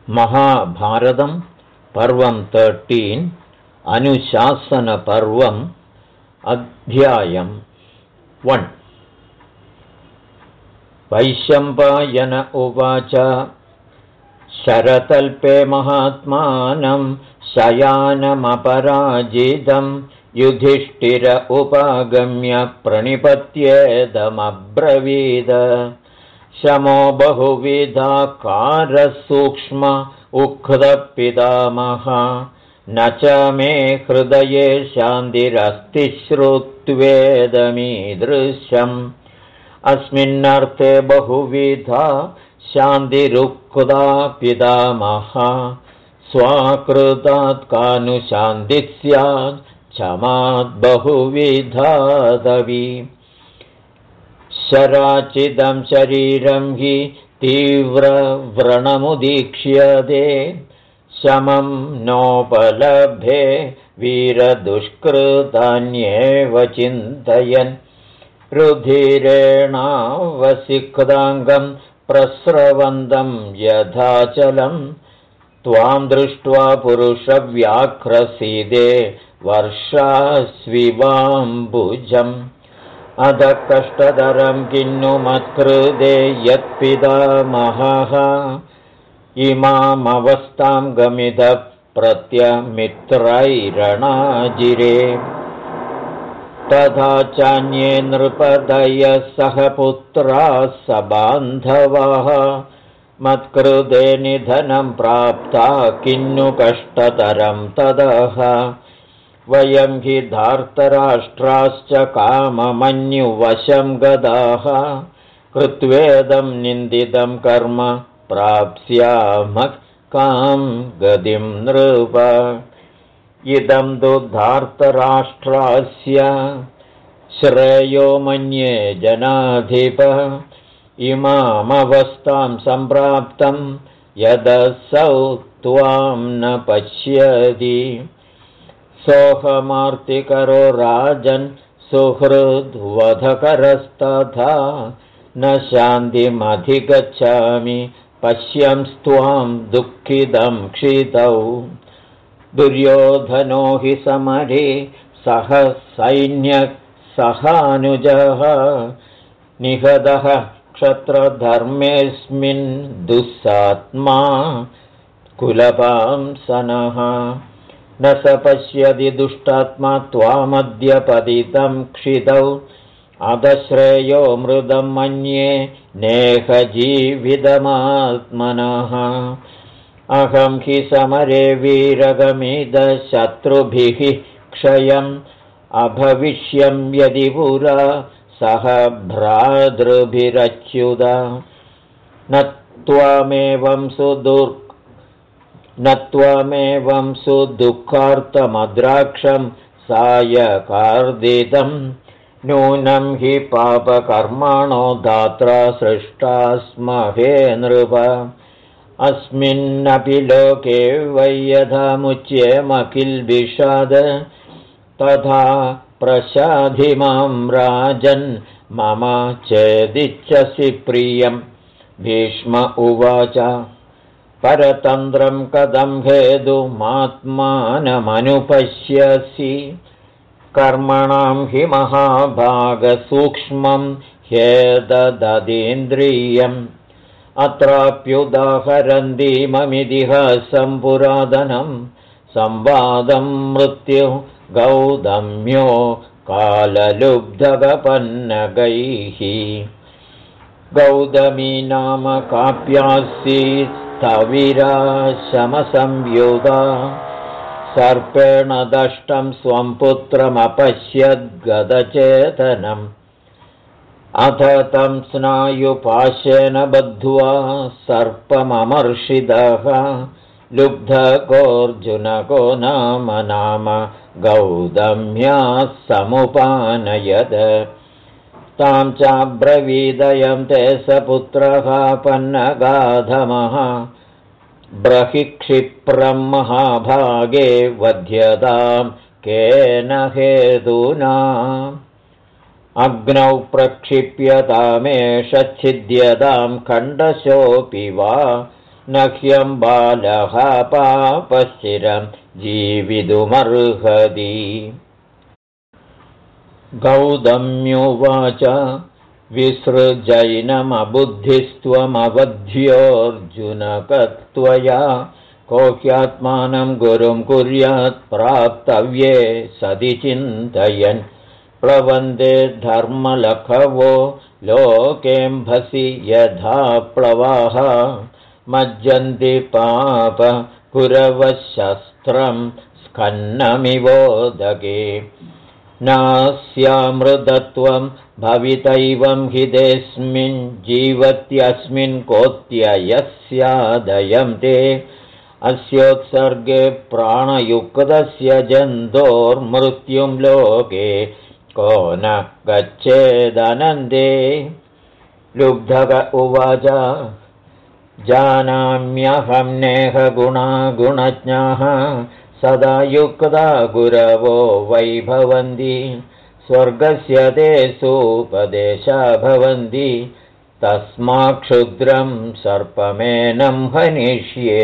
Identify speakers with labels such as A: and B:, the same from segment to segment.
A: महाभारतं पर्वं 13 अनुशासनपर्वम् अध्यायम् 1 वैशम्पायन उवाच शरतल्पे महात्मानं शयानमपराजितं युधिष्ठिर उपागम्य प्रणिपत्येदमब्रवीद शमो बहुविधाकारः सूक्ष्म उक्तपितामह न च मे हृदये शान्तिरस्ति श्रुत्वेदमीदृशम् अस्मिन्नर्थे बहुविधा शान्तिरुक्ता पितामह स्वाकृतात् कानुशान्तिः स्यात् क्षमात् बहुविधादवि शराचिदं शरीरं हि तीव्रव्रणमुदीक्ष्यते शमं नोपलभे वीरदुष्कृतान्येव चिन्तयन् रुधिरेणावसिक्ताङ्गं प्रस्रवन्तं यथाचलं त्वां दृष्ट्वा पुरुषव्याघ्रसीदे वर्षास्विवाम्बुजम् अध कष्टतरं किन्नु मत्कृते यत्पितामहः इमामवस्थां गमिद प्रत्यमित्रैरणाजिरे तथा चान्ये नृपदयः सह पुत्राः सबान्धवः मत्कृते निधनं प्राप्ता किन्नु कष्टतरं तदः वयं हि धार्तराष्ट्राश्च काममन्युवशं गदाः कृत्वेदं निन्दितं कर्म प्राप्स्यामः कां गतिं नृप इदं तु धार्तराष्ट्रास्य श्रेयो मन्ये जनाधिप इमामवस्थां सम्प्राप्तं यदसौ त्वां न पश्यति सोऽहमार्तिकरो राजन् सुहृद्वधकरस्तथा न शान्तिमधिगच्छामि पश्यंस्त्वां दुःखितं क्षितौ दुर्योधनो हि समरे सह सैन्यसहानुजः निहतः क्षत्रधर्मेऽस्मिन् दुस्सात्मा कुलपांसनः न स पश्यति दुष्टात्मा त्वामद्य पतितं क्षितौ अधश्रेयो मृदं मन्ये नेह जीवितमात्मनः अहं हि समरे वीरगमिद शत्रुभिः क्षयम् अभविष्यं यदि पुरा सह भ्रातृभिरच्युत न त्वामेवं सुदुःखार्तमद्राक्षं सायकार्दितं नूनं हि पापकर्माणो धात्रा सृष्टास्महे नृप अस्मिन्नपि लोके वै यथा मुच्येमखिलविषाद तथा प्रसाधि मां राजन् मम चेदिच्छसि प्रियं भीष्म उवाच परतन्त्रं कथं हेतुमात्मानमनुपश्यसि कर्मणां हि महाभागसूक्ष्मं ह्येतदतीन्द्रियम् अत्राप्युदाहरन्तीममितिहासं पुरातनं संवादं मृत्युः गौतम्यो काललुब्धगपन्नगैः गौतमी नाम काप्यासीत् स्थविरा शमसंयुधा सर्पेण दष्टं स्वं पुत्रमपश्यद्गदचेतनम् अथ तं स्नायुपाशेन बद्ध्वा सर्पममर्षितः लुब्धकोऽर्जुनको नाम गौतम्याः समुपानयद तां चाब्रवीदयं ते स पुत्रः पन्नगाधमः ब्रहि क्षिप्रं महाभागे वध्यतां केन हेतुना अग्नौ प्रक्षिप्यतामेष छिद्यतां खण्डशोऽपि वा न ह्यं बालः पापश्चिरं जीवितुमर्हति। गौतम्युवाच विसृजैनमबुद्धिस्त्वमवध्योऽर्जुन कत्वया को ह्यात्मानं गुरुं कुर्यात् प्राप्तव्ये सति चिन्तयन् प्लवन्ते धर्मलखवो लोकेऽम्भसि यथा प्लवाः मज्जन्ति पाप कुरवशस्त्रं स्खन्नमिवोदके नास्यामृतत्वं भवितैवं हि देस्मिन् जीवत्यस्मिन् कोत्ययस्यादयं ते अस्योत्सर्गे प्राणयुक्तस्य जन्तोर्मृत्युं लोके को न गच्छेदनन्दे। लुब्धक उवाच जानाम्यहं नेह गुणागुणज्ञाः सदा युक्ता गुरवो वैभवन्ति स्वर्गस्य ते सुपदेशा भवन्ति तस्माक्षुद्रं सर्पमेनं हनिष्ये।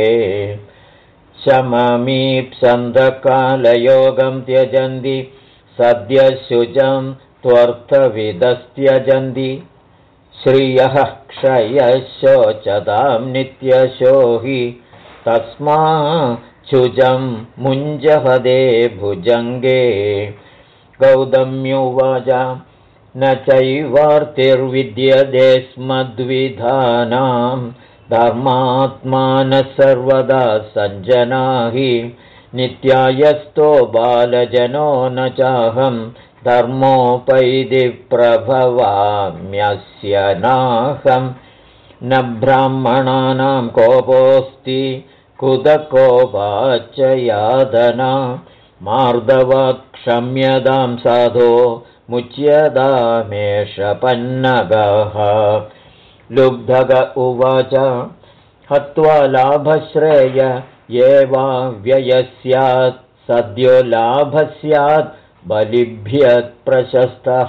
A: शममीप्सन्धकालयोगं त्यजन्ति सद्यशुचं त्वर्थविदस्त्यजन्ति श्रियः क्षयशोचतां नित्यशो हि तस्माच्छुचं मुञ्जहदे भुजङ्गे। गौतम्युवाच न चैवार्तिर्विद्यते स्मद्विधानां धर्मात्मानः सर्वदा सञ्जनाहि नित्यायस्तो बालजनो न चाहं धर्मोपैति प्रभवाम्यस्य नाहं न ब्राह्मणानां कोपोऽस्ति कुतकोपाच्च यादना मार्दवात् क्षम्यतां साधो मुच्यतामेष पन्नगः। लुब्धक उवाच हत्वा लाभश्रेय एवा व्ययस्यात् सद्यो लाभस्यात् बलिभ्यत् प्रशस्तः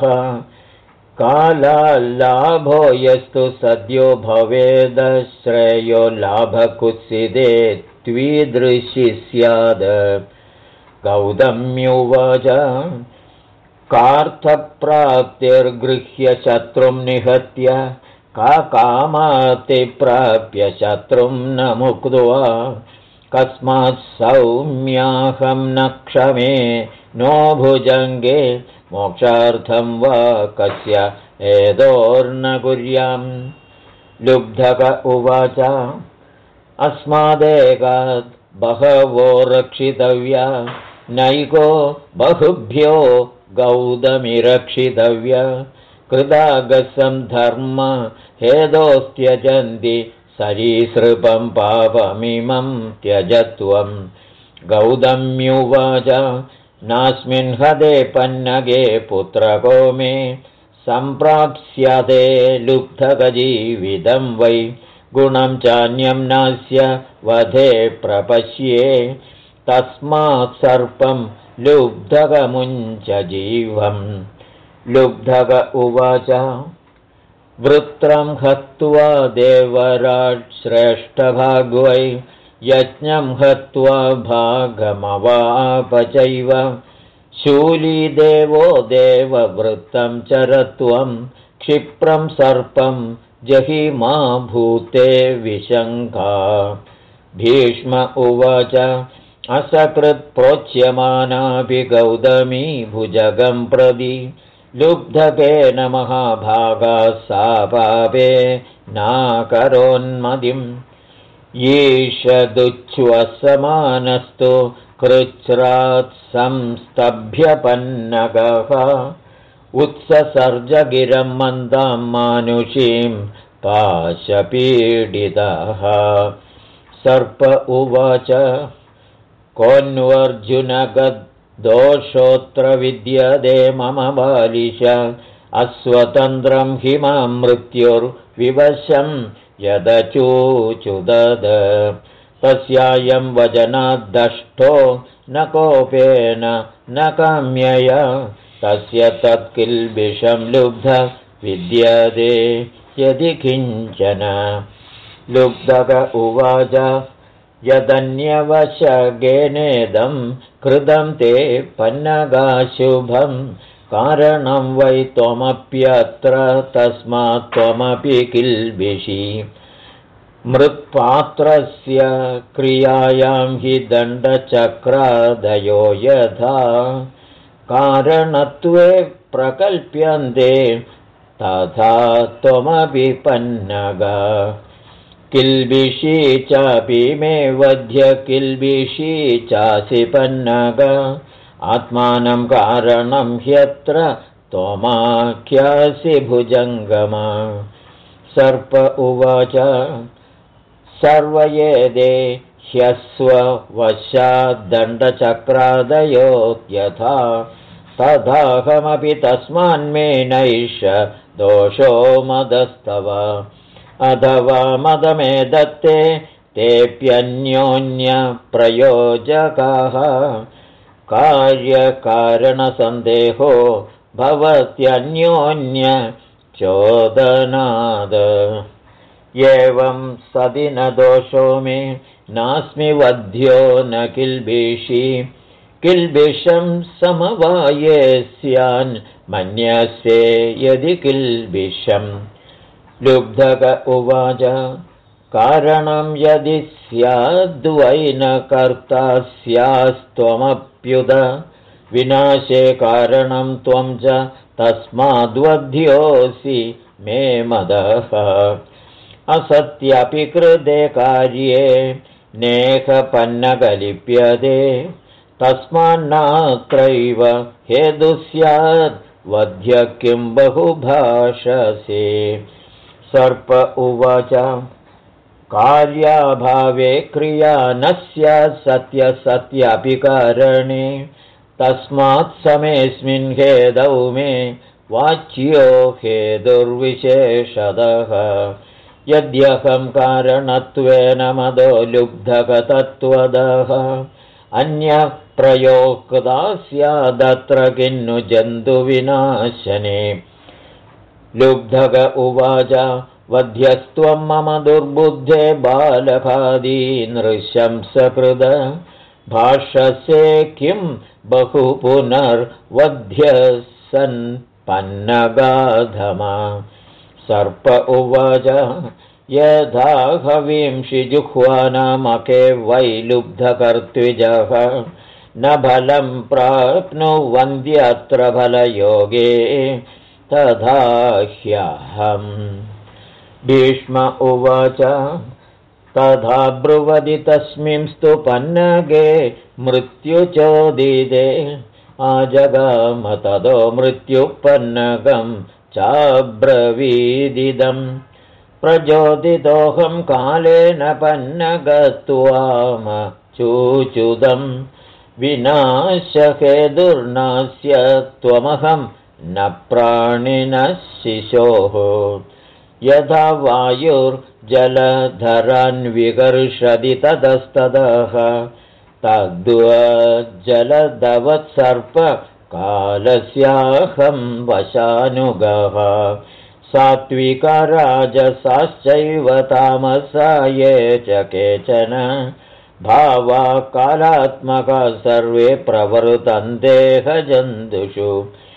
A: कालाल्लाभो यस्तु सद्यो भवेदश्रेयो लाभकुत्सिते त्वीदृशी स्यात्। गौतम्युवाच कार्थप्राप्तिर्गृह्य शत्रुं निहत्य का कामाति प्राप्य शत्रुं न मुक्त्वा कस्मात् सौम्याहं न क्षमे नो भुजङ्गे मोक्षार्थं वा कस्य एतोर्न कुर्याम्। लुब्धक उवाच अस्मादेकात् बहवो रक्षितव्या नैको बहुभ्यो गौतमिरक्षितव्य कृतागसं धर्म हेदोस्त्यजन्ति सरीसृपं पापमिमं त्यजत्वं। गौतम्युवाच नास्मिन् हदे पन्नगे पुत्रको मे सम्प्राप्स्यते लुब्धकजीवितं वै गुणं चान्यं नास्य वधे प्रपश्ये तस्मात् सर्पं लुब्धकमुञ्च जीवम्। लुब्धक उवाच वृत्रं हत्वा देवराट् श्रेष्ठभाग्वै यज्ञं हत्वा भागमवाप चैव शूली देवो देववृत्तं चरत्वं क्षिप्रं सर्पं जहिमा भूते विशङ्का। भीष्म उवाच असकृत् प्रोच्यमानापि गौतमी भुजगं प्रति लुब्धकेन महाभागा सा पापे नाकरोन्मदिम् ईषदुच्छ्वसमानस्तु कृच्छ्रात् संस्तभ्यपन्नगः उत्ससर्जगिरं मन्दां मानुषीं पाशपीडितः। सर्प उवाच कोऽन्वर्जुनगद्दोषोऽत्र विद्यते मम बालिश अस्वतन्त्रं हि मां मृत्युर्विवशं यदचूचुदद तस्यायं वचनाद्दष्टो न कोपेन न काम्यया तस्य तत्किल्बिषं लुब्ध विद्यते यदि किञ्चन। लुब्धक उवाच यदन्यवशगेनेदं कृतं ते पन्नगाशुभं कारणं वै त्वमप्यत्र तस्मात् त्वमपि किल्बिषि मृत्पात्रस्य क्रियायां हि दण्डचक्रादयो यथा कारणत्वे प्रकल्प्यन्ते तथा त्वमपि पन्नगा किल्बिषी चापि मे वध्य किल्बिषी चासि पन्नग आत्मानं कारणं ह्यत्र त्वमाख्यासि भुजङ्गमा सर्प उवाच सर्वयेदे ह्यस्ववशाद्दण्डचक्रादयो यथा तथाहमपि तस्मान्मे नैष दोषो मदस्तव अथवा मदमे दत्ते तेऽप्यन्योन्यप्रयोजकाः कार्यकारणसन्देहो भवत्यन्योन्यचोदनाद एवं सदि न दोषो मे नास्मि वध्यो न किल्बिषि किल्बिषं समवाये स्यान् मन्यसे यदि किल्बिषम् लुब्धक उवाच कारणं यदि स्याद्वै न कर्ता स्यास्त्वमप्युत विनाशे कारणं त्वं च तस्माद्वध्योऽसि मे मदः असत्यपि कृते कार्ये नेहपन्नगलिप्यते तस्मान्नात्रैव हेतुः स्यात् वध्य किं बहुभाषसे सर्प उवाच कार्याभावे क्रिया न स्यात् सत्यसत्यपि कारणे तस्मात् समेऽस्मिन् हेतौ मे वाच्यो हेतुर्विशेषतः यद्यहं कारणत्वेन मदो लुब्धकतत्त्वदः अन्यः प्रयोक्ता स्यादत्र किन्नु जन्तुविनाशने लुब्धक उवाच वध्यस्त्वं मम दुर्बुद्धे बालकादीनृशंसकृद भाषसे किं बहु पुनर्वध्यसन् पन्नगाधमा सर्प उवाच यथा हवींषि जुह्वानामके वै लुब्धकर्तृजः न फलं प्राप्नुवन्त्यत्र फलयोगे तथा ह्यहम् भीष्म उवाच तथा ब्रुवति तस्मिंस्तु पन्नगे मृत्युचोदिते आजगाम ततो मृत्युपन्नगं चाब्रवीदिदं प्रचोदितोऽहं कालेन पन्नगत्वाम चूचुदं विनाशहेतुर्नास्य त्वमहं न प्राणिनः शिशोः यथा वायुर्जलधरान् विकर्षति ततस्ततः तद्वज्जलधवत्सर्प कालस्याहं वशानुगः सात्विका राजसाश्चैव तामसा ये च केचन भावा कालात्मका सर्वे प्रवर्तन्तेह जन्तुषु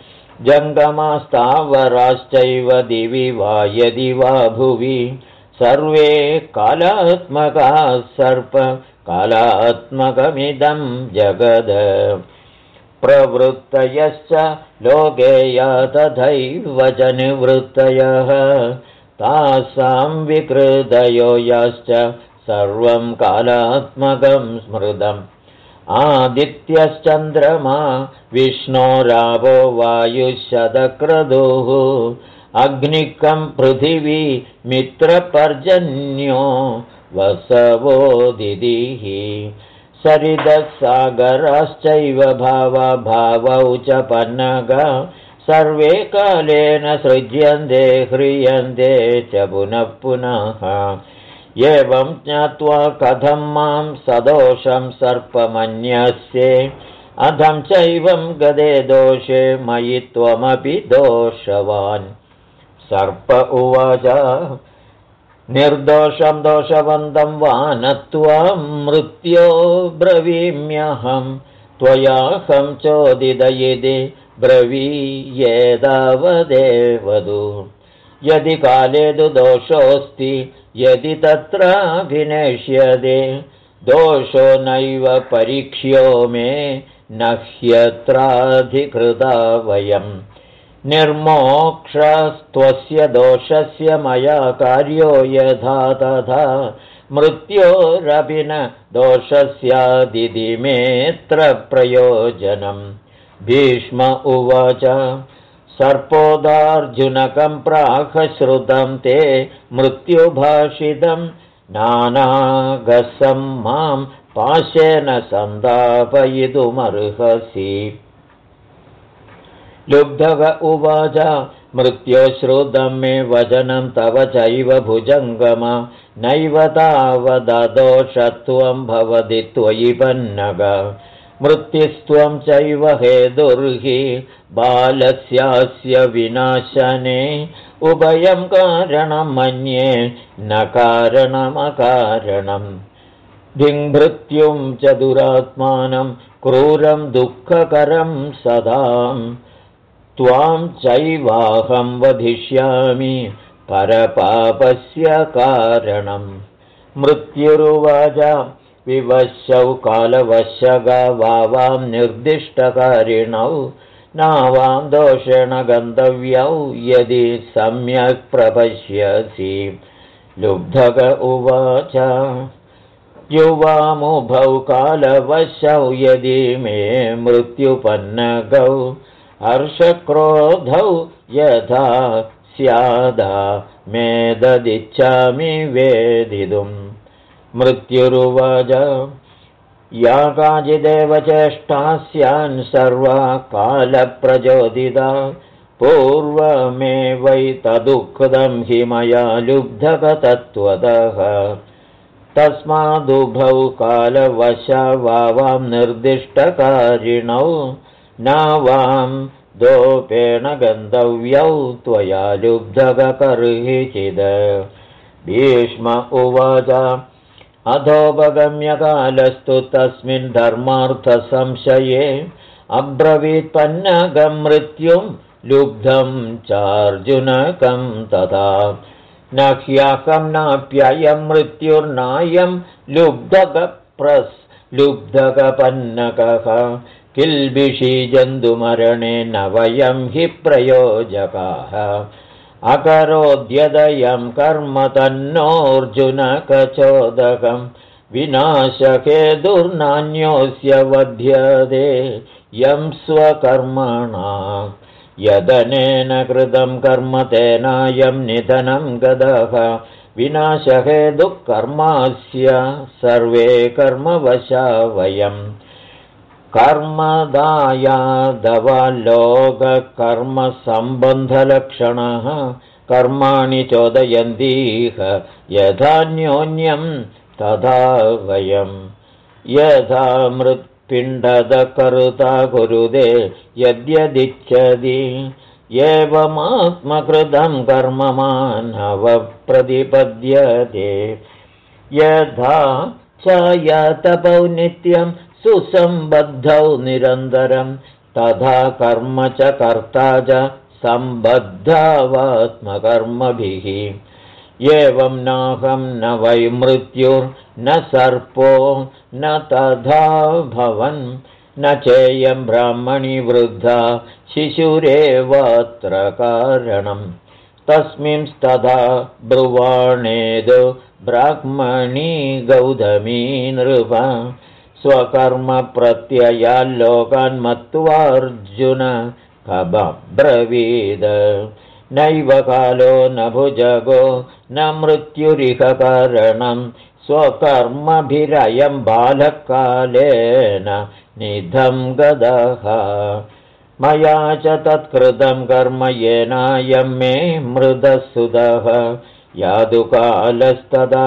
A: जङ्गमास्तावराश्चैव दिवि वा यदि वा भुवि सर्वे कालात्मकाः सर्प कालात्मकमिदं जगद प्रवृत्तयश्च लोकेया तथैव च निवृत्तयः तासां विकृतयो याश्च सर्वं कालात्मकं स्मृतम् आदित्यश्चन्द्रमा विष्णोरावो वायुशतक्रतुः अग्निकं पृथिवी मित्रपर्जन्यो वसवो दिदिः सरिदसागराश्चैव भावा भावौ च पन्नगा सर्वे कालेन सृज्यन्ते ह्रियन्ते च पुनः पुनः एवं ज्ञात्वा कथं मां सदोषं सर्पमन्यस्ये अधं चैवं गदे दोषे मयि त्वमपि दोषवान् सर्प उवाच निर्दोषं दोषवन्तं वा न त्वं मृत्यो ब्रवीम्यहं त्वयाहं चोदितयिति ब्रवीयेदावदेवदु यदि काले तु दोषोऽस्ति यदि तत्राभिनेष्यते दोषो नैव परीक्ष्यो मे न ह्यत्राधिकृता वयम् निर्मोक्षस्त्वस्य दोषस्य मया कार्यो यथा तथा मृत्योरपि न दोषस्यादिति मेऽत्र प्रयोजनम् भीष्म उवाच सर्पोदार्जुनकं प्राहश्रुतं ते मृत्युभाषितं नानागसं मां पाशेन सन्तापयितुमर्हसि लुब्धक उवाच मृत्योश्रुतं मे वचनं तव चैव भुजङ्गम नैव तावददोषत्वं भवति त्वयि पन्नग मृत्युस्त्वं चैव हेतुर्हि बालस्यास्य विनाशने उभयं कारणं मन्ये न कारणमकारणम् धिङ्मृत्युं च दुरात्मानं क्रूरं दुःखकरं सदां त्वां चैवाहं वधिष्यामि परपापस्य कारणम् मृत्युरुवाच विवशौ कालवशगावां निर्दिष्टकारिणौ नावां दोषेण गन्तव्यौ यदि सम्यक् प्रपश्यसि लुब्धक उवाच युवामुभौ कालवशौ यदि मे मृत्युपन्नगौ हर्षक्रोधौ यथा स्यादा मेददिच्छामि वेदितुम् मृत्युरुवाच या काचिदेव चेष्टा स्यान् सर्वा कालप्रचोदिता पूर्वमेवैतदुक्तं हि मया लुब्धकतत्त्वतः तस्मादुभौ कालवशावां निर्दिष्टकारिणौ नावां दोपेण गन्तव्यौ त्वया लुब्धकर्हिचिद भीष्म उवाच अधोपगम्यकालस्तु तस्मिन् धर्मार्थसंशये अब्रवीत्पन्नगं मृत्युं लुब्धं चार्जुनकं तथा न ह्याकं नाप्ययं मृत्युर्नायं लुब्धकपन्नकः किल्बिषी जन्तुमरणे न वयं हि प्रयोजकाः अकरोद्यदयं कर्म तन्नोऽर्जुनकचोदकं विनाशके दुर्नान्योऽस्य वध्यते यं स्वकर्मणा यदनेन कृतं कर्म तेनायं निधनं गतः विनाशके दुःकर्मास्य सर्वे कर्मवशा वयम् कर्मदायादवलोककर्मसम्बन्धलक्षणः कर्माणि चोदयन्तीह यथान्योन्यं तथा वयं यथा मृत्पिण्डदकर्ता कुरुते यद्यदिच्छति एवमात्मकृतं कर्म मानवप्रतिपद्यते यथा छायातपौ नित्यं सुसम्बद्धौ निरन्तरं तथा कर्म च कर्ता च सम्बद्धावात्मकर्मभिः एवं नाहं न वै मृत्युर्न सर्पो न तथा भवन् न चेयं ब्राह्मणि वृद्धा शिशुरेवात्र कारणम् तस्मिंस्तथा ब्रुवाणेद ब्राह्मणी गौतमी नृप स्वकर्म प्रत्ययाल्लोकान् मत्वार्जुन कब्रवीद नैव कालो न भुजगो न मृत्युरिह कारणं स्वकर्मभिरयं बालकालेन निधं गदः मया च तत्कृतं कर्म येनायं मे मृदसुदः यादुकालस्तदा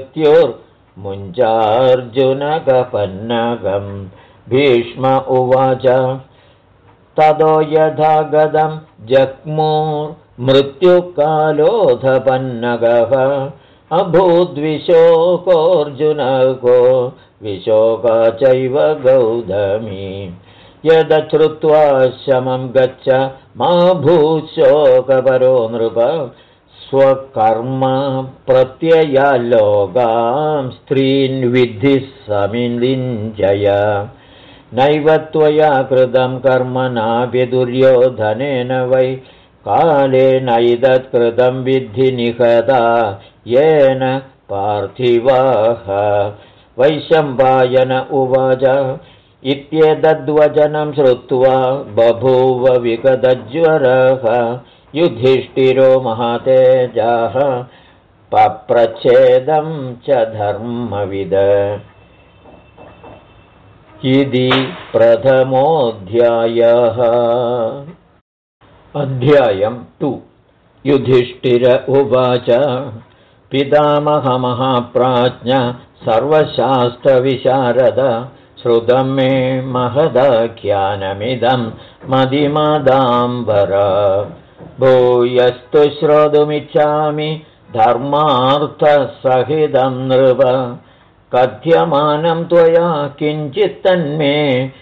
A: मृत्युर्मुञ्चार्जुनकपन्नगं भीष्म उवाच ततो यथा गदं जग्मुर्मृत्युकालोऽधपन्नगः अभूद्विशोकोऽर्जुनको विशोका चैव गौतमी यदश्रुत्वा शमं गच्छ मा भूशोकपरो नृप स्वकर्म प्रत्ययाल्लोकां स्त्रीन् विद्धि समिलिञ्जय नैव त्वया कृतं कर्म नापि दुर्योधनेन वै कालेनैतत्कृतं विद्धि निहता येन पार्थिवाः वैशम्पायन उवाच इत्येतद्वचनं श्रुत्वा बभूव विगतज्वरः युधिष्ठिरो महातेजः पप्रच्छेदं च धर्मविद इति प्रथमोऽध्यायः। अध्यायं 2 युधिष्ठिर उवाच पितामहमहाप्राज्ञ सर्वशास्त्रविशारद श्रुतं मे महदाख्यानमिदं मदिमदाम्बर भूयस्तु श्रोतुमिच्छामि धर्मार्थसहितं नृप कथ्यमानं त्वया किञ्चित् तन्मे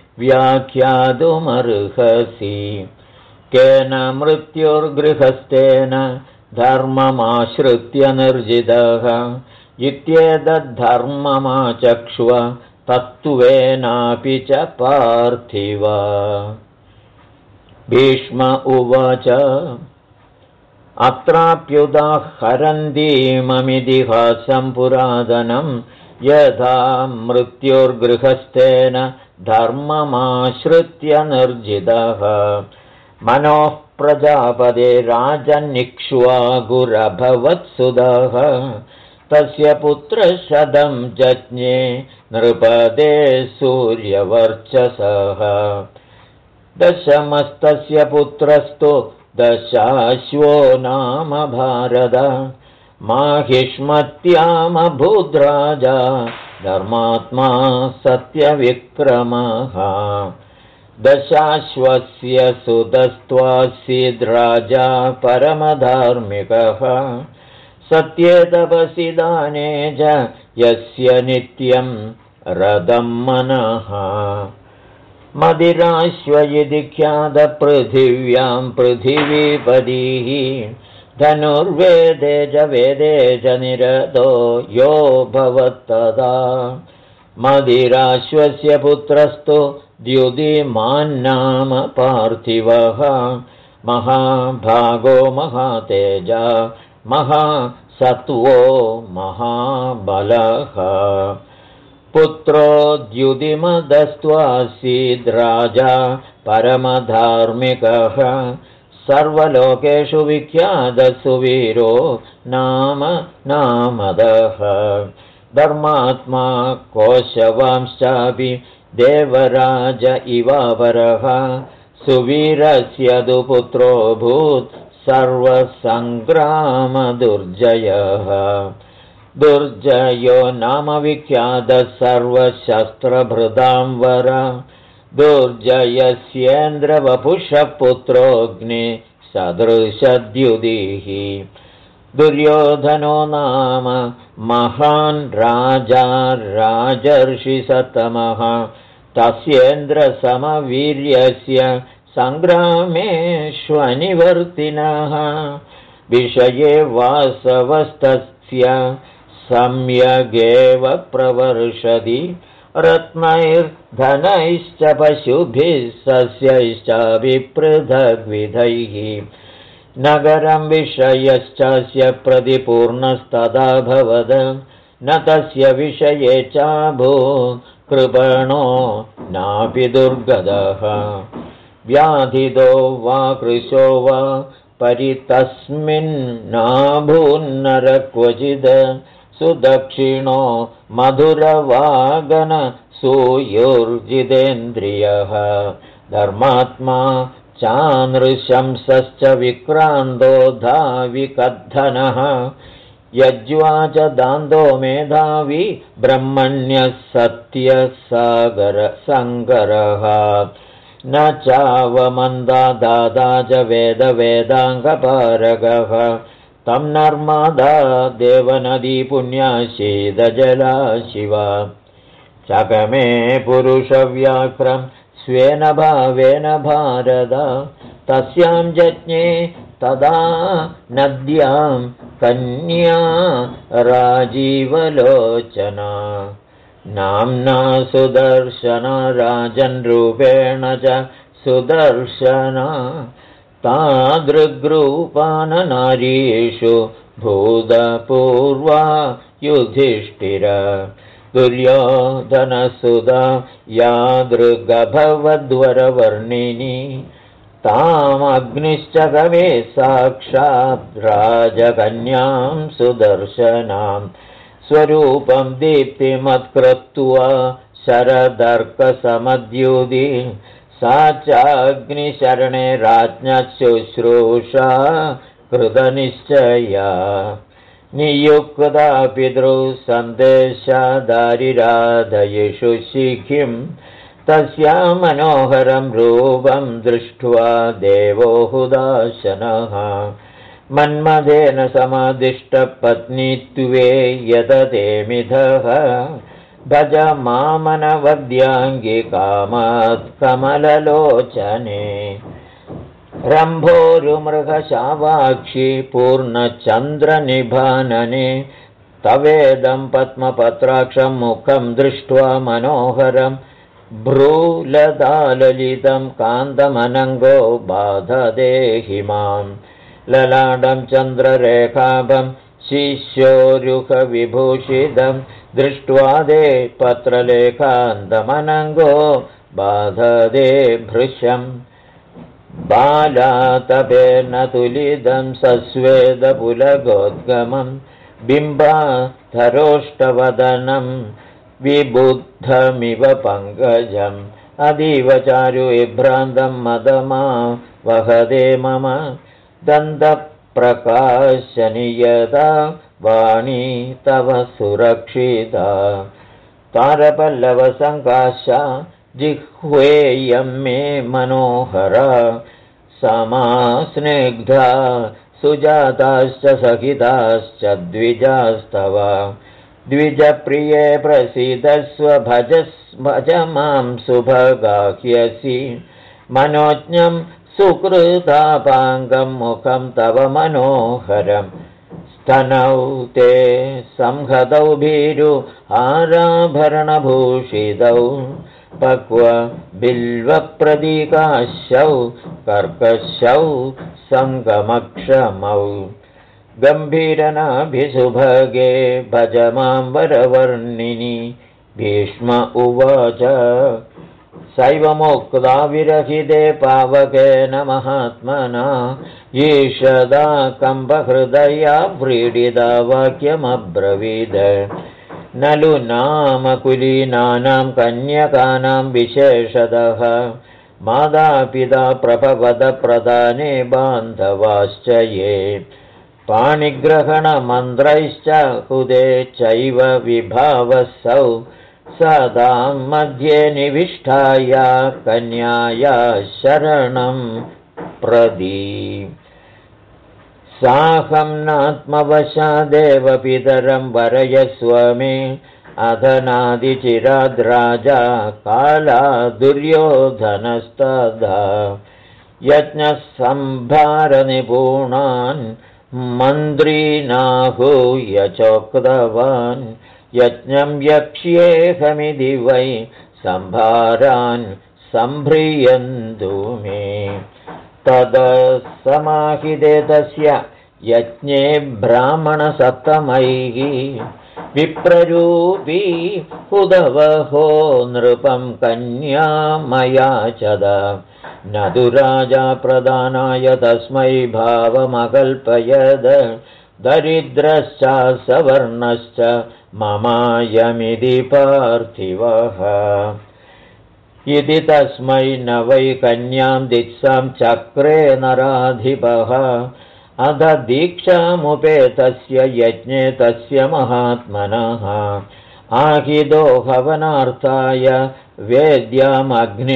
A: व्याख्यातुमर्हसि केन मृत्युर्गृहस्थेन धर्ममाश्रित्य निर्जितः इत्येतद्धर्ममाचक्ष्व तत्त्वेनापि च पार्थिव भीष्म उवाच अत्राप्युदाहरन्तीममितिहासं पुरातनं यथा मृत्युर्गृहस्थेन धर्ममाश्रित्य निर्जितः मनोः प्रजापते राजन्निक्ष्वागुरभवत्सुतः तस्य पुत्रशतं जज्ञे नृपते सूर्यवर्चसः दशमस्तस्य पुत्रस्तु दशाश्वो नाम भारत माहिष्मत्यामभूद्राजा धर्मात्मा सत्यविक्रमः दशाश्वस्य सुतस्त्वासीद्राजा परमधार्मिकः सत्ये तपसि दाने च यस्य नित्यं रतं मनः मदिराश्वयिति ख्यातपृथिव्यां पृथिवीपतिः धनुर्वेदे च वेदे च निरतो यो भवत्तदा मदिराश्वस्य पुत्रस्तु द्युतिमान्नाम पार्थिवः महाभागो महातेजा महासत्वो महाबलः पुत्रो द्युतिमदस्त्वासीद्राजा परमधार्मिकः सर्वलोकेषु विख्यातसुवीरो नाम नामदः धर्मात्मा कोशवांश्चापि देवराज इवावरः सुवीरस्य तु पुत्रोऽभूत् सर्वसङ्ग्रामदुर्जयः दुर्जयो नाम विख्यातः सर्वशस्त्रभृतां वर दुर्जयस्येन्द्रवपुषः पुत्रोऽग्नि सदृशद्युतिः दुर्योधनो नाम महान् राजा राजर्षिसत्तमः तस्येन्द्रसमवीर्यस्य सङ्ग्रामेष्वनिवर्तिनः विषये वासवस्तस्य सम्यगेव प्रवर्षति रत्नैर्धनैश्च पशुभिः सस्यैश्चापि पृथग्विधैः नगरं विषयश्चास्य प्रतिपूर्णस्तदा भवद न तस्य विषये चाभूत् कृपणो नापि दुर्गतः व्याधितो वा कृशो वा परितस्मिन्नाभून्नर क्वचिद् सुदक्षिणो मधुरवागन सूयुर्जितेन्द्रियः धर्मात्मा चानृशंसश्च विक्रान्तो धाविकद्धनः यज्वा च दान्तो मेधावी ब्रह्मण्यः सत्यसागरसङ्गरः न चावमन्दा दादा च वेदवेदाङ्गपारगः तं नर्मदा देवनदी पुण्या शीतजला शिवा चकमे पुरुषव्याघ्रं स्वेन भावेन भारत तस्यां जज्ञे तदा नद्यां कन्या राजीवलोचना नाम्ना सुदर्शना राजन्रूपेण च सुदर्शना तादृग्रूपाननारीषु भूतपूर्वा युधिष्ठिर दुर्योधनसुधा यादृगभवद्वरवर्णिनी तामग्निश्चकवे साक्षात् राजकन्यां सुदर्शनां स्वरूपं दीप्तिमत्कृत्वा शरदर्कसमद्युधि सा चाग्निशरणे राज्ञः शुश्रूषा कृतनिश्चया नियुक्ता पितृसन्देशादारिराधयिषु शिखिं तस्या मनोहरं रूपं दृष्ट्वा देवोहुदाशनः मन्मथेन समादिष्टपत्नीत्वे यतते मिथः भज मामनवद्याङ्गिकामात् कमललोचने रम्भोरुमृगशावाक्षि पूर्णचन्द्रनिभानने तवेदं पद्मपत्राक्षं मुखं दृष्ट्वा मनोहरं भ्रूलताललितं कान्तमनङ्गो बाधते हिमां ललाटं चन्द्ररेखाभं शिष्योरुखविभूषितं दृष्ट्वा दे पत्रलेखान्तमनङ्गो बाधते भृशम् बालातपेन तुलितं सस्वेदपुलगोद्गमं बिम्बाधरोष्टवदनं विबुद्धमिव पङ्कजम् अतीव चारु विभ्रान्तं मदमा वहदे मम दन्तप्रकाशनियता वाणी तव सुरक्षिता तारपल्लवसङ्काशा जिह्वेयं मे मनोहरा समास्निग्धा सुजाताश्च सहिताश्च द्विजास्तव द्विजप्रिये प्रसीदस्व भज मां सुभगाह्यसि मनोज्ञं सुकृतापाङ्गं मुखं तव मनोहरं स्तनौ ते संहतौ भीरु आराभरणभूषितौ पक्व बिल्वप्रतीकाशौ कर्कशौ सङ्गमक्षमौ गम्भीरनाभिसुभगे भज मां वरवर्णिनि भीष्म उवाच सैवमुक्ता विरहिते पावकेन महात्मना ईषदा कम्बहृदया व्रीडिता वाक्यमब्रवीद नलु नाम कुलीनानां कन्यकानां विशेषतः मातापिता प्रभवदप्रदाने बान्धवाश्च ये पाणिग्रहणमन्त्रैश्च हुदे चैव विभावसौ सदां मध्ये निविष्टाया कन्याया शरणं प्रदी साहं नात्मवशादेव पितरं वरयस्व मे अधनादिचिराद्राजा काला दुर्योधनस्तदा यज्ञसंभारनिपुणान् मन्त्रीनाहूय चोक्तवान् यज्ञं यक्ष्येऽहमिति वै संभारान् सम्भ्रियन्तु मे तदसमाहिते तस्य यज्ञे ब्राह्मणसप्तमैः विप्ररूपी हुदवहो नृपं कन्या मया चद न तु राजा प्रदानाय तस्मै भावमकल्पयद दरिद्रश्च सवर्णश्च ममायमिति पार्थिवः इति तस्मै न वै कन्यां दिक्सां चक्रे नराधिपः अध दीक्षामुपेतस्य यज्ञे तस्य महात्मनः आहिदो हवनार्थाय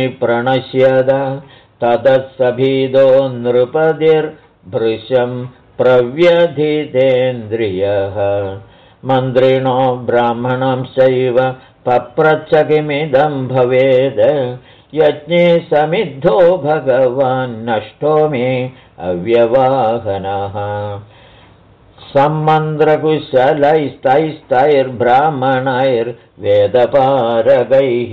A: वेद्यामग्निप्रणश्यद ततः सभीदो नृपतिर्भृशं प्रव्यधितेन्द्रियः मन्त्रिणो ब्राह्मणंश्चैव पप्रच्छ किमिदं भवेद् यज्ञे समिद्धो भगवान् नष्टो मे अव्यवाहनः सम्मन्त्रकुशलैस्तैस्तैर्ब्राह्मणैर्वेदपारगैः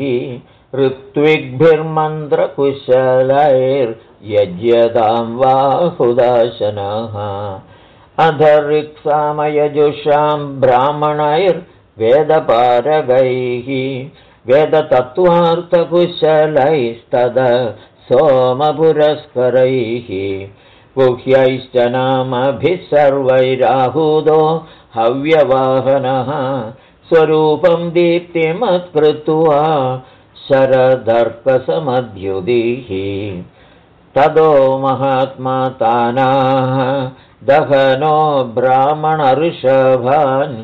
A: ऋत्विग्भिर्मन्त्रकुशलैर्यज्ञतां वाहुदाशनः अधरिक्सामयजुषां ब्राह्मणैर्वेदपारगैः वेदतत्त्वार्थकुशलैस्तद सोमपुरस्करैः गुह्यैश्च नामभिः सर्वैराहुदो हव्यवाहनः स्वरूपं दीप्तिमत्कृत्वा शरदर्कसमद्युदिः तदो महात्मा तानाः दहनो ब्राह्मणऋषभान्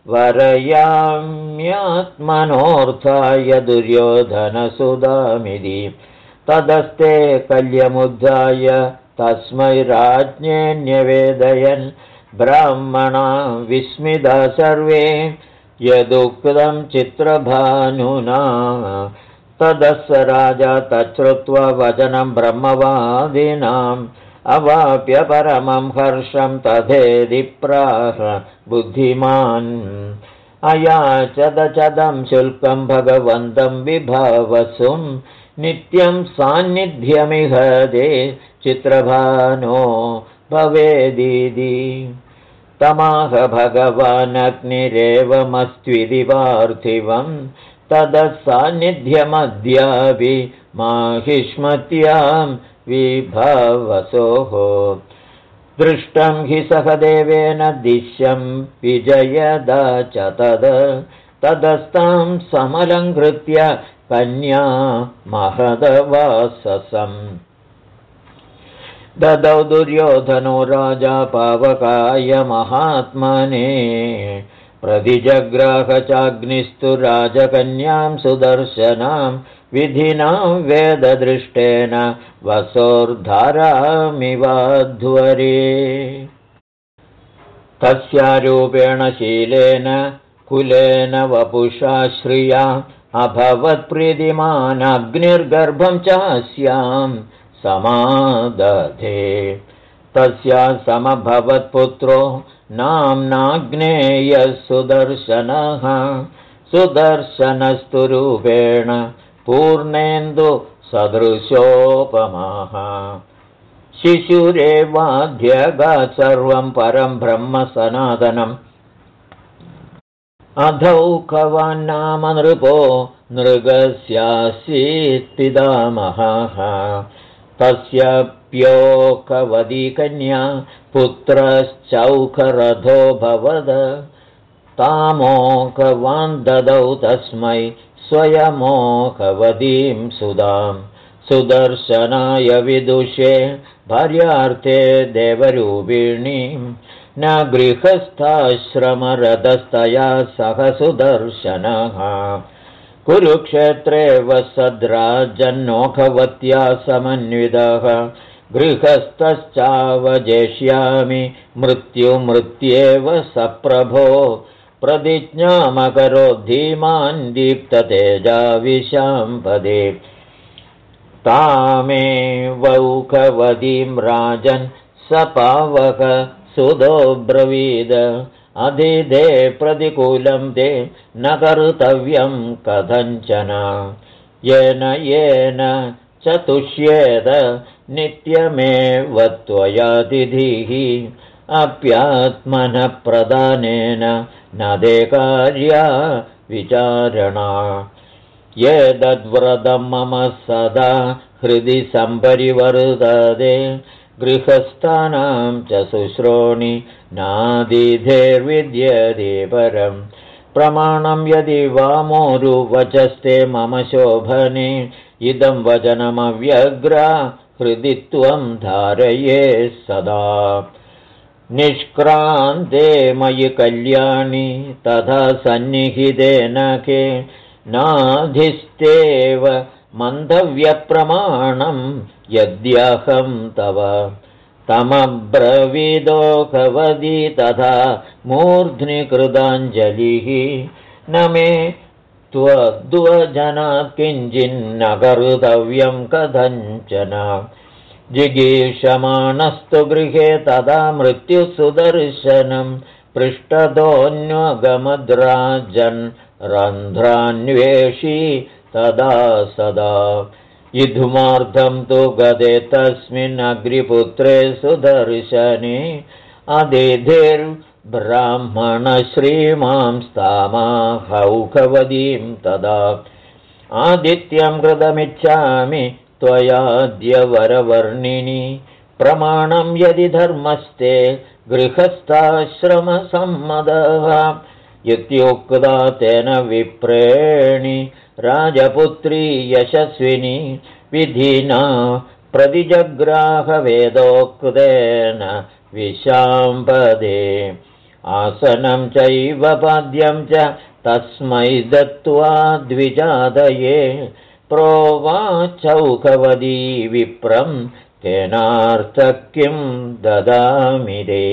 A: वरयाम्यात्मनोऽर्थाय दुर्योधनसुदामिति तदस्ते कल्यमुद्धाय तस्मै राज्ञे न्यवेदयन् ब्राह्मणा विस्मिता सर्वे यदुक्तं चित्रभानुना तदस्य राजा तच्छ्रुत्वा वचनं ब्रह्मवादिनाम् अवाप्य परमं हर्षं तथेदि प्राह बुद्धिमान् अयाचदं शुल्कं भगवन्तं विभावसुं नित्यं सान्निध्यमिह दे चित्रभानो भवेदिति तमाह भगवानग्निरेवमस्त्विति पार्थिवं ततः सान्निध्यमद्यापि माहिष्मत्यां विभावसोः दृष्टं हि सहदेवेन दिश्यं विजयदा च तदस्तां समलङ्कृत्य कन्या महदवाससम् ददौ दुर्योधनो राजा पावकाय महात्मने प्रतिजग्राह चाग्निस्तु राजकन्यां सुदर्शनां विधिना वेददृष्टेन वसोर्धारामिवाध्वरे तस्यारूपेण शीलेन कुलेन वपुषा श्रिया अभवत्प्रीतिमानग्निर्गर्भं चास्यां समादधे तस्या समभवत्पुत्रो नाम्नाग्नेयः सुदर्शनः सुदर्शनस्तु रूपेण पूर्णेन्दु सदृशोपमः शिशुरेवाध्यगात् सर्वं परं ब्रह्म सनातनम् अधौखवान्नाम नृपो नृगस्यासीत् पितामहः तस्याप्योकवदी कन्या पुत्रश्चौखरथो भवद तामोकवान् ददौ तस्मै स्वयमोकवतीं सुदां सुदर्शनाय विदुषे भार्यार्थे देवरूपिणीं न गृहस्थाश्रमरतस्तया सह सुदर्शनः कुरुक्षेत्रे वसद्राजन्नोखवत्या समन्वितः गृहस्थश्चावजेष्यामि मृत्युमृत्येव सप्रभो प्रतिज्ञामकरोत् धीमान् दीप्ततेजा विशाम्पदे तामेवौखवतीं राजन् स पावक सुदो ब्रवीद अधिदे प्रतिकूलं ते न कर्तव्यं कथञ्चन येन च तुष्येद नित्यमेव त्वयातिथिः अप्यात्मनः प्रदानेन न ते कार्या विचारणा ये तद्व्रतं मम सदा हृदि सम्परिवर्तते गृहस्थानां च शुश्रोणि नादिधेर्विद्यते परं प्रमाणं यदि वामोरुवचस्ते मम शोभने इदं वचनमव्यग्रा हृदि त्वं धारये सदा निष्क्रान्ते मयि कल्याणि तथा सन्निहितेन के नाधिस्तेव मन्तव्यप्रमाणं यद्यहं तव तमब्रवीदो कवदी तथा मूर्ध्नि कृताञ्जलिः न मे त्वद्वजनात् किञ्चिन्न कर्तव्यं कथञ्चन जिगीषमाणस्तु गृहे तदा मृत्युसुदर्शनं पृष्ठतोऽन्वगमद्राजन् रन्ध्रान्वेषी तदा सदा इधुमार्थं तु गदे तस्मिन्नग्रिपुत्रे सुदर्शने अदिधिर्ब्राह्मणश्रीमांस्तामाहौखवदीं तदा आदित्यं कृतमिच्छामि त्वयाद्य वरवर्णिनि प्रमाणं यदि धर्मस्ते गृहस्थाश्रमसम्मतः इत्युक्ता तेन विप्रेणि राजपुत्री यशस्विनी विधिना प्रतिजग्राहवेदोक्तेन विशाम्पदे आसनं चैव पाद्यं च तस्मै दत्त्वा द्विजादये प्रोवाचौखवदी विप्रं तेनार्थः किं ददामि ते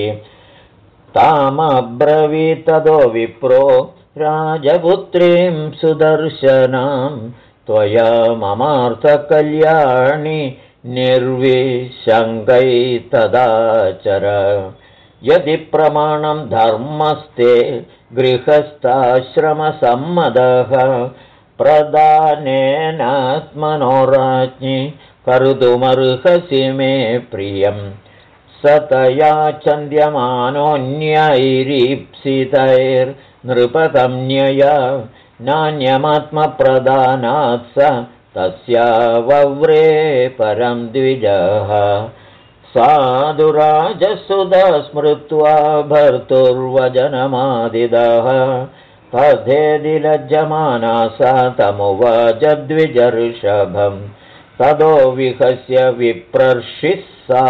A: तामब्रवीत्तदो विप्रो राजपुत्रीं सुदर्शनां त्वया ममार्थकल्याणि निर्विशङ्कैतदाचर यदि प्रमाणं धर्मस्ते गृहस्थाश्रमसम्मतः प्रदानेनात्मनो राज्ञि कर्तुमर्हसि मे प्रियम् सतया चन्द्यमानोऽन्यैरीप्सितैर्नृपकन्यया नान्यमात्मप्रदानात् स तस्या वव्रे परं द्विजः साधुराजसुधा स्मृत्वा भर्तुर्वचनमादिदः तथेदि लज्जमाना सा तमुवाच द्विजर्षभम् तदो विहस्य विप्रर्षिः सा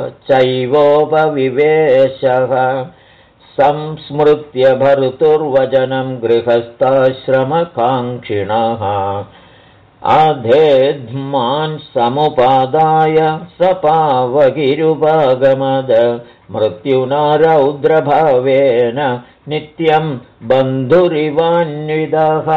A: चैवोपविवेशः संस्मृत्य भर्तुर्वचनं गृहस्थाश्रमकाङ्क्षिणः अधेद्मान् समुपादाय सपावगिरुपागमद मृत्युना रौद्रभावेन नित्यं बन्धुरिवान्विदः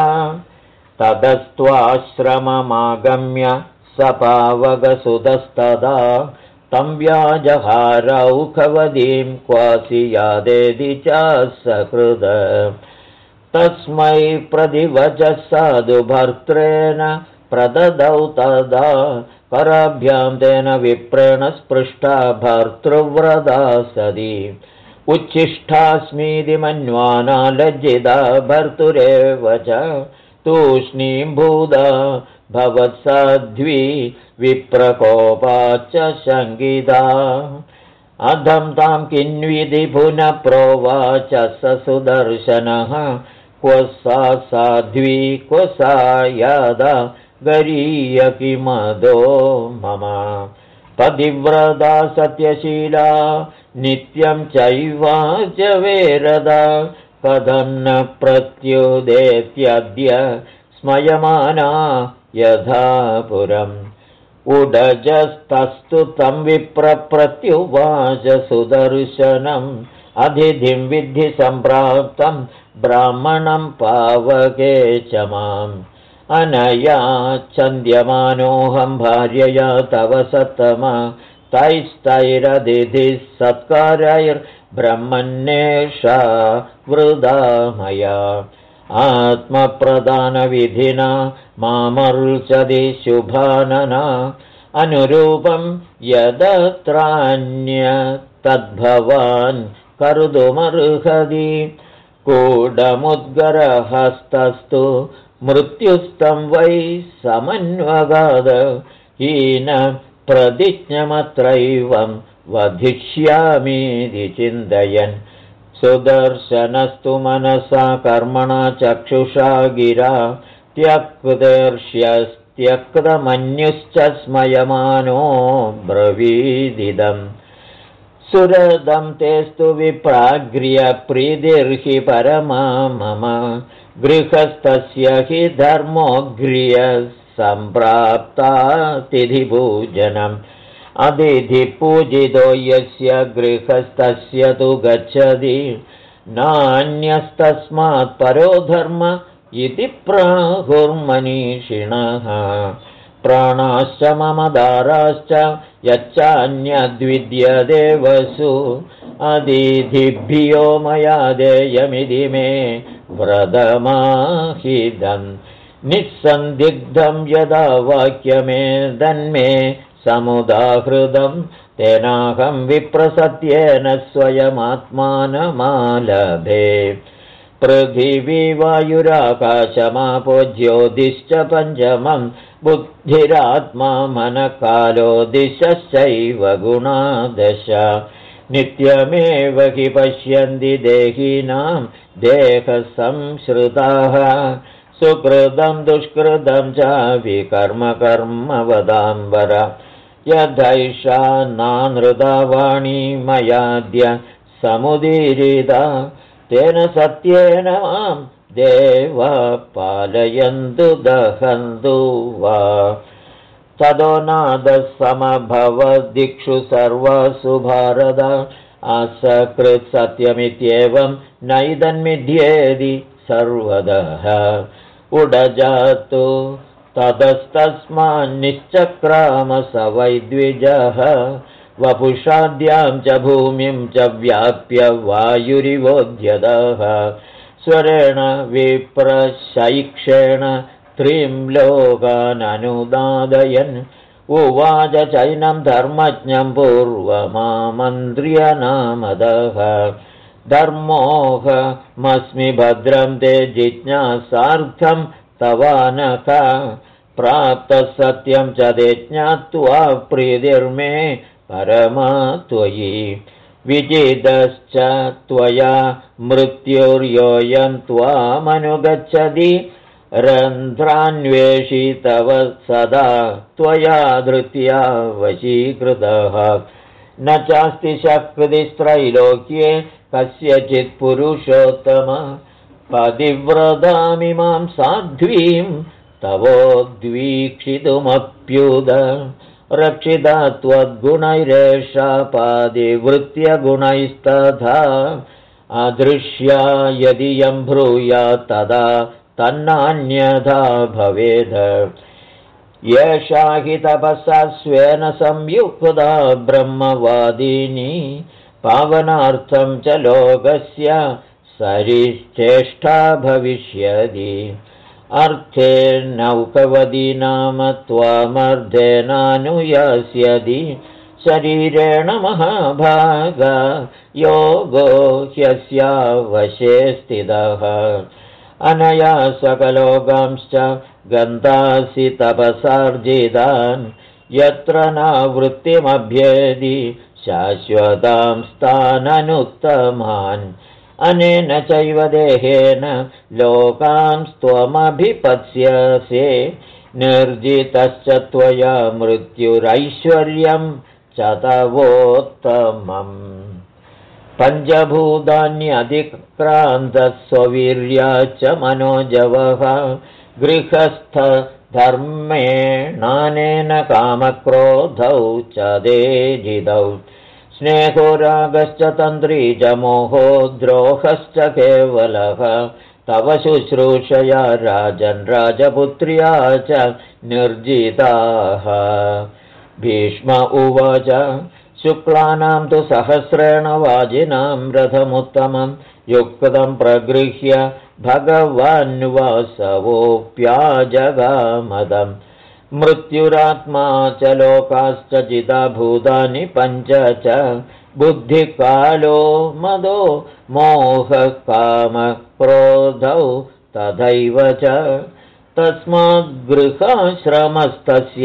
A: ततस्त्वाश्रममागम्य सपावगसुतस्तदा तं व्याजहारौखवदीं क्वासि यादेति चासकृद तस्मै प्रतिवचः साधु भर्त्रेण प्रददौ तदा कराभ्यां तेन विप्रेण स्पृष्टा भर्तृव्रता सदी उच्छिष्टास्मीति मन्वाना लज्जिता भर्तुरेव च तूष्णीम्भूता भवत्साध्वी विप्रकोपाच्च शङ्किता अधं तां किन्विधि पुनः प्रोवाच स सुदर्शनः क्व सा साध्वी क्व सा यादा गरीय किमदो मम पतिव्रता सत्यशीला नित्यं चैवाच वेरदा कथं न प्रत्युदेत्यद्य स्मयमाना यथा पुरम् उडजस्तस्तु तं विप्रत्युवाच सुदर्शनम् अतिथिं विद्धि सम्प्राप्तं ब्राह्मणं पावके च माम् अनया चन्द्यमानोऽहं भार्यया तव सत्तम तैस्तैरतिथिः सत्कारैर्ब्रह्मन्येषा वृदा मया आत्मप्रदानविधिना मामर्चति शुभानना अनुरूपं यदत्रान्य तद्भवान् कर्तुमर्हति कूढमुद्गरहस्तस्तु मृत्युस्तं वै समन्वगाद हीन प्रतिज्ञमत्रैवं वधिष्यामीति चिन्तयन् सुदर्शनस्तु मनसा कर्मणा चक्षुषा गिरा त्यक्तेर्ष्यस्त्यक्तमन्युश्च स्मयमानो ब्रवीदिदम् सुरदं तेस्तु विप्राग्र्य प्रीतिर्हि परमा मम गृहस्थस्य हि धर्मोऽग्र्य सम्प्राप्ता तिथिपूजनम् अतिथिपूजितो यस्य गृहस्थस्य तु गच्छति नान्यस्तस्मात् परो धर्म इति प्राहुर्मनीषिणः प्राणाश्च ममदाराश्च यच्चान्यद्विद्यते वसु अतिथिभ्यो मया देयमिति मे व्रतमाहितं निस्सन्दिग्धं यदा वाक्यमेदन्मे समुदाहृतं तेनाहं विप्रसत्येन स्वयमात्मानमालभे पृथिवी वायुराकाशमापो ज्योतिश्च पञ्चमं बुद्धिरात्मा मनकालो दिशश्चैव गुणादश नित्यमेव हि पश्यन्ति देहिनां देहसंश्रिताः सुकृतं दुष्कृतं च विकर्म वदाम्बर यथैषा नानृता वाणी मयाद्य समुदीरिता तेन सत्येन मां देवा पालयन्तु दहन्तु वा तदो नादः समभवद्दिक्षु सर्वासु भारत असकृत् सत्यमित्येवं नैदन्मिध्येति सर्वदः उडजातु ततस्तस्मान्निश्चक्राम स वैद्विजः वपुषाद्यां च भूमिं च व्याप्य वायुरिवोद्यतः स्वरेण विप्रशैक्षेण त्रिं लोकाननुदादयन् उवाच चैनं धर्मज्ञं पूर्वमामन्त्र्यनामदः धर्मोऽहमस्मि भद्रं ते जिज्ञासार्थं तवानक प्राप्तः सत्यं च ते ज्ञात्वा प्रीतिर्मे परमा त्वयि विजितश्च त्वया मृत्युर्योऽयं त्वामनुगच्छति रन्ध्रान्वेषी तव सदा त्वया धृत्या वशीकृतः न चास्ति शक्तिस्त्रैलोक्ये कस्यचित् पुरुषोत्तम पतिव्रतामिमां साध्वीं तवोद्वीक्षितुमप्युद रक्षिता त्वद्गुणैरेषा पादिवृत्त्यगुणैस्तथा अदृश्या यदि यं ब्रूयात् तदा तन्नान्यथा भवेद् येषा हि तपसा स्वेन संयुक्ता ब्रह्मवादिनी पावनार्थं च लोकस्य सरिश्चेष्टा भविष्यति अर्थे नौकवदी नाम त्वामर्धेनानुयास्यति शरीरेण महाभागा योगो ह्यस्या वशे स्थितः अनया सकलोकांश्च गन्तासि तपसार्जितान् यत्र नावृत्तिमभ्येदि शाश्वतां स्थाननुत्तमान् अनेन चैव देहेन लोकांस्त्वमभिपत्स्यसे निर्जितश्च त्वया मृत्युरैश्वर्यं च तवोत्तमम् पञ्चभूतान्यधिक्रान्तः स्ववीर्याच्च मनोजवः गृहस्थधर्मेणानेन कामक्रोधौ च देजितौ स्नेहो रागश्च तन्त्री च मोहो द्रोहश्च केवलः तव शुश्रूषया राजन् राजपुत्र्या च निर्जिताः भीष्म उवाच शुक्लानां तु सहस्रेण वाजिनां रथमुत्तमं युक्तं प्रगृह्य भगवान् वासवोऽप्याजगामदम् मृत्युरात्मा च लोकाश्च जिता भूतानि पञ्च च बुद्धिकालो मदो मोहकामक्रोधौ तथैव च तस्माद्गृहाश्रमस्तस्य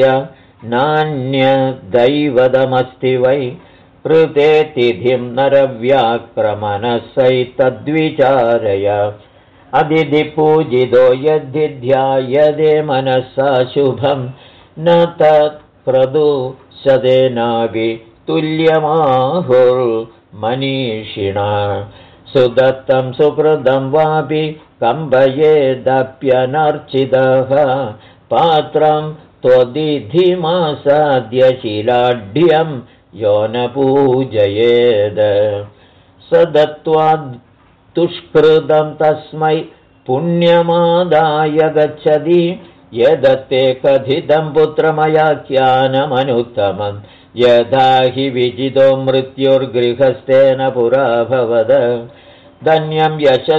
A: नान्यदैवतमस्ति वै कृते तिथिं नरव्याक्रमणसैतद्विचारय अतिथिपूजितो यद्धि ध्यायते मनसा शुभं न तत्प्रदुषदेनापि तुल्यमाहुर्मनीषिणा सुदत्तं सुकृतं वापि कम्बयेदप्यनर्चितः पात्रं त्वदिधिमासाद्यशिलाढ्यं यो न पूजयेद स दत्त्वा दुष्कृतं तस्मै पुण्यमादाय गच्छति यदत्ते कथितं पुत्रमयाख्यानमनुत्तमं यथा हि विजितो मृत्युर्गृहस्थेन पुराभवद धन्यं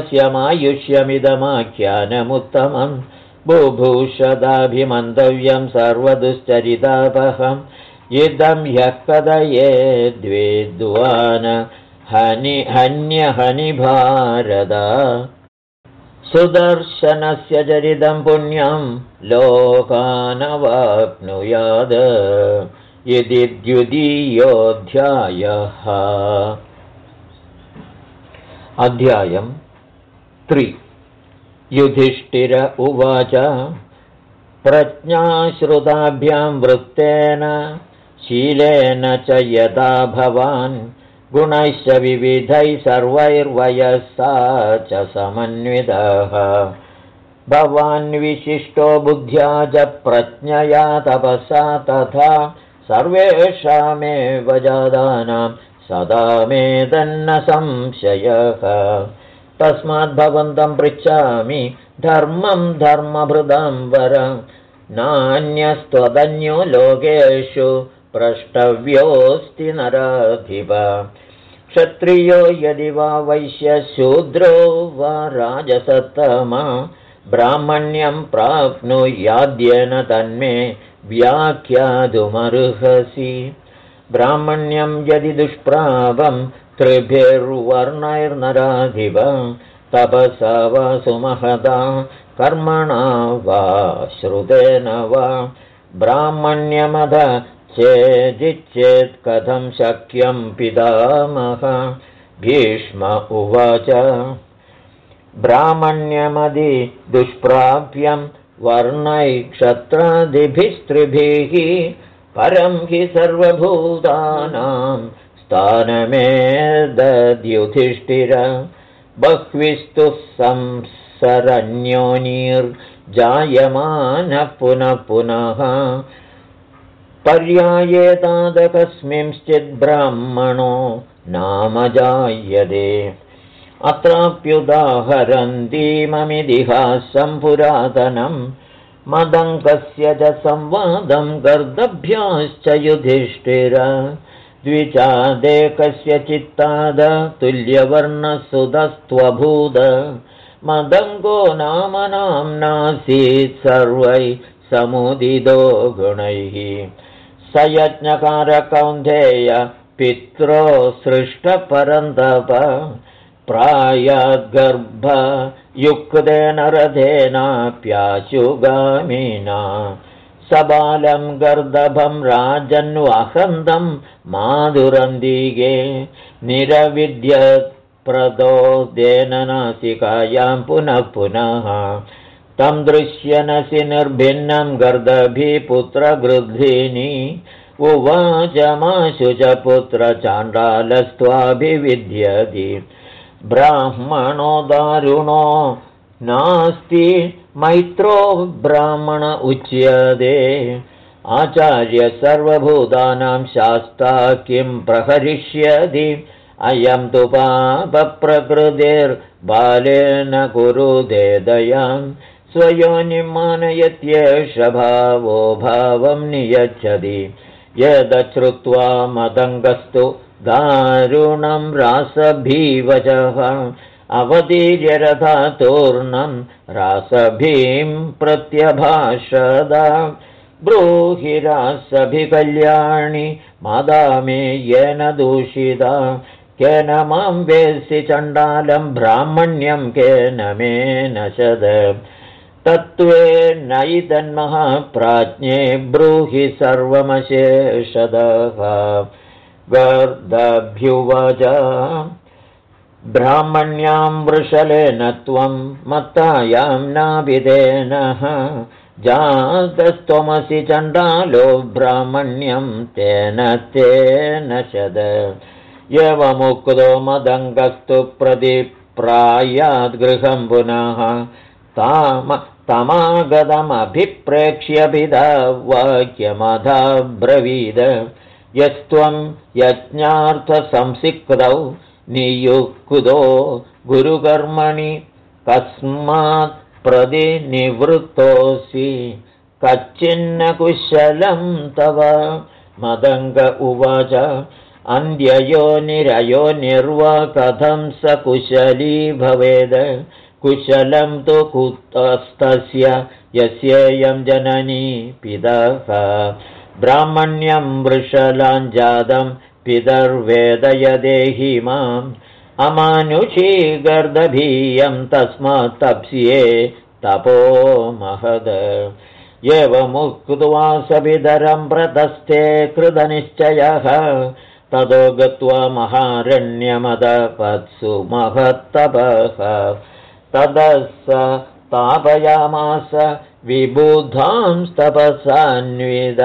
A: यशस्यमायुष्यमिदमाख्यानमुत्तमं बुभूषदाभिमन्तव्यं सर्वदुश्चरितापहम् इदं ह्यः कथये द्विद्वान हन्यहनि भारत सुदर्शनस्य चरितं पुण्यं लोकानवाप्नुयाद इति द्वितीयोऽध्यायः। अध्यायं 3 युधिष्ठिर उवाच प्रज्ञाश्रुताभ्यां वृत्तेन शीलेन च यदा भवान् गुणैश्च विविधैः सर्वैर्वयसा च समन्वितः भवान् विशिष्टो बुद्ध्या च प्रज्ञया तपसा तथा सर्वेषामेव जातानां सदा मेदन्न संशयः तस्माद्भवन्तं पृच्छामि धर्मं धर्मभृतां वर नान्यस्त्वदन्यो लोकेषु प्रष्टव्योऽस्ति नराधिप क्षत्रियो यदि वा वैश्यशूद्रो वा राजसत्तमा ब्राह्मण्यं प्राप्नुयाद्येन तन्मे व्याख्यातुमर्हसि ब्राह्मण्यं यदि दुष्प्रापं त्रिभिर्वर्णैर्नराधिप तपसा वा सुमहता कर्मणा वा श्रुतेन वा ब्राह्मण्यमध चेदिच्चेत् कथं शक्यं पितामह भीष्म उवाच ब्राह्मण्यमदि दुष्प्राप्यं वर्णैः क्षत्रादिभिस्त्रिभिः परं हि सर्वभूतानां स्थानमेतद्युधिष्ठिर बह्विस्तु संसरन्योनिर्जायमानः पुनः पुनः पर्यायेतादकस्मिंश्चित् ब्राह्मणो नाम जायते अत्राप्युदाहरन्तीममितिहासं पुरातनं मदङ्कस्य च संवादं गर्दभ्याश्च युधिष्ठिर द्विजादेकस्य चित्ताद तुल्यवर्णसुतस्त्वभूद मदङ्गो नाम नाम्नासीत् सर्वैः समुदितो गुणैः स यज्ञकार कौन्तेय पित्रो सृष्टपरन्तप प्रायाद्गर्भयुक्तेन रथेनाप्याशुगामिना सबालं गर्दभं राजन्वहन्तं माधुरन्दिगे निरविद्यत्प्रदोदेन नासिकायां पुनः पुनः तं दृश्यनसि निर्भिन्नं गर्दभीपुत्रगृध्रिणी उवाच माशु च पुत्रचाण्डालस्त्वाभिविद्यति ब्राह्मणो दारुणो नास्ति मैत्रो ब्राह्मण उच्यते आचार्य सर्वभूतानां शास्ता किं प्रहरिष्यति अयं तु पापप्रकृतिर्बालेन कुरुते दयां स्वयोनिं मानयत्येष भावो भावं नियच्छति यदश्रुत्वा मदङ्गस्तु दारुणं रासभीवचः अवतीर्य रथातूर्णं रासभीं प्रत्यभाषद ब्रूहि रासभिकल्याणि मादा मे येन दूषिता केन मां वेत्सि चण्डालं ब्राह्मण्यं केन मे नशद तत्त्वेनैतन्महाप्राज्ञे ब्रूहि सर्वमशेषदः गर्दभ्युवाच ब्राह्मण्यां वृषलेन त्वं मत्तायां नाभिदेनः जातस्त्वमसि चण्डालो ब्राह्मण्यं तेन तेन शद एवमुक्तो मदङ्गस्तु प्रतिप्रायाद्गृहं पुनः तमागतमभिप्रेक्ष्य प्रेक्ष्यभिधा वाक्यमधाब्रवीद यस्त्वं यज्ञार्थसंसिक्तौ नियुक्तो गुरुकर्मणि कस्मात् प्रतिनिवृत्तोऽसि कच्चिन्न कुशलं तव। मदङ्ग उवाच अन्ध्ययोनिरयोनिर्वा कथं स कुशली भवेद कुशलं तु कुतस्तस्य यस्येयं जननी पितः ब्राह्मण्यं वृषलाञ्जातं पितर्वेदयदेहि माम् अमानुषी गर्दभीयं तस्मात् तप्स्ये तपो महद एवमुक्त्वा सपितरं प्रतस्थे कृतनिश्चयः ततो गत्वा महारण्यमदपत्सु महत्तपः ततः स तापयामास विबुधांस्तपसान्विद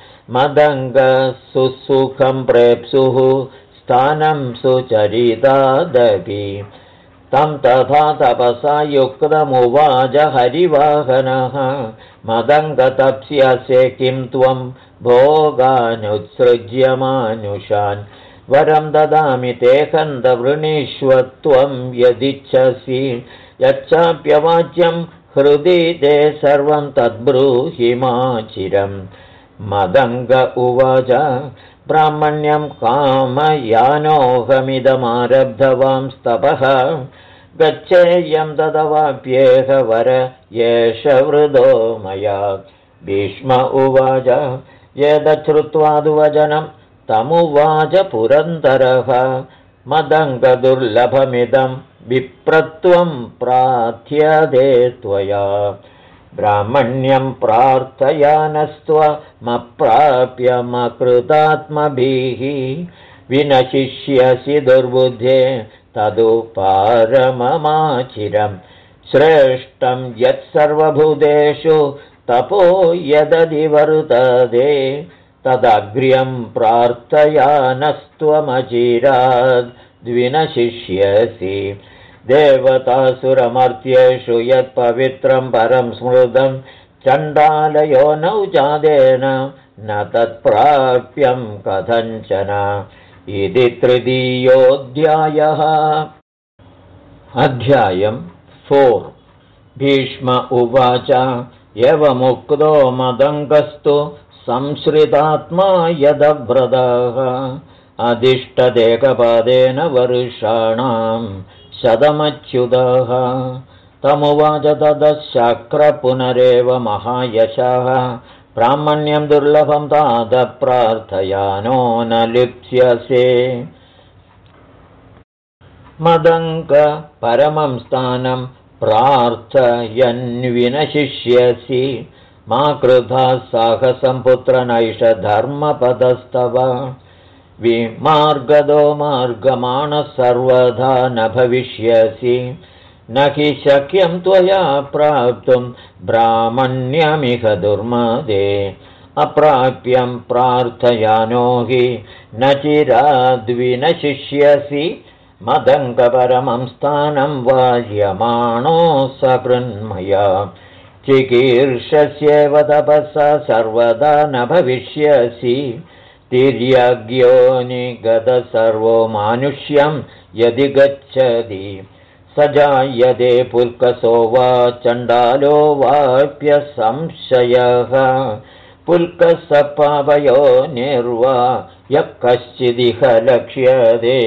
A: मदङ्गसुसुखं प्रेप्सुः स्थानं सुचरितादपि तं तथा तपसा युक्तमुवाच हरिवाहनः मदङ्गतप्स्यसे किं त्वं भोगानुत्सृज्य मानुषान् वरं ददामि ते कन्दवृणीष्व त्वं यदिच्छसि यच्चाप्यवाच्यं हृदि ते सर्वं तद्ब्रूहि मा चिरम् मदङ्ग उवाच ब्राह्मण्यं कामयानोऽहमिदमारब्धवांस्तपः गच्छेयं तदवाप्येह वर एष वृदो मया भीष्म उवाच एतच्छ्रुत्वादुवचनं तमुवाच पुरन्दरः मदङ्गदुर्लभमिदं विप्रत्वं प्रार्थ्यते त्वया ब्राह्मण्यं प्रार्थयानस्त्वमप्राप्यमकृतात्मभिः विनशिष्यसि दुर्बुद्धे तदुपारममाचिरं श्रेष्ठं यत्सर्वभूतेषु तपो यदधिवर्तते तदग्र्यं प्रार्थयानस्त्वमचिराद् द्विनशिष्यसि देवतासुरमर्त्येषु यत्पवित्रं परं स्मृतं चण्डालयो नौ जादेन न तत्प्राप्यं कथञ्चन इति तृतीयोऽध्यायः। अध्यायं 4। भीष्म उवाच एवमुक्तो मदङ्गस्तु संश्रितात्मा यदव्रतः अधिष्ठदेकपादेन वर्षाणां शतमच्युतः तमुवाच ततश्चक्र पुनरेव महायशः ब्राह्मण्यं दुर्लभं तात प्रार्थयानो न लिप्स्यसे मदङ्ग परमं स्थानं प्रार्थयन्विनशिष्यसि मा कृधा साहसं पुत्रनैष धर्मपदस्तव विमार्गदो मार्गमाणः सर्वदा न भविष्यसि न हि शक्यं त्वया प्राप्तुं ब्राह्मण्यमिह दुर्मदे अप्राप्यं प्रार्थयानो हि न चिराद्विनशिष्यसि मदङ्गपरमं स्थानं वाज्यमाणो सकृन्मया चिकीर्षस्येव तपसा सर्वदा न भविष्यसि तिर्यज्ञो निगत सर्वो मानुष्यं यदि गच्छति स जायते पुल्कसो वा चण्डालो वाप्यसंशयः पुल्कसपावयो निर्वा यः कश्चिदिह लक्ष्यते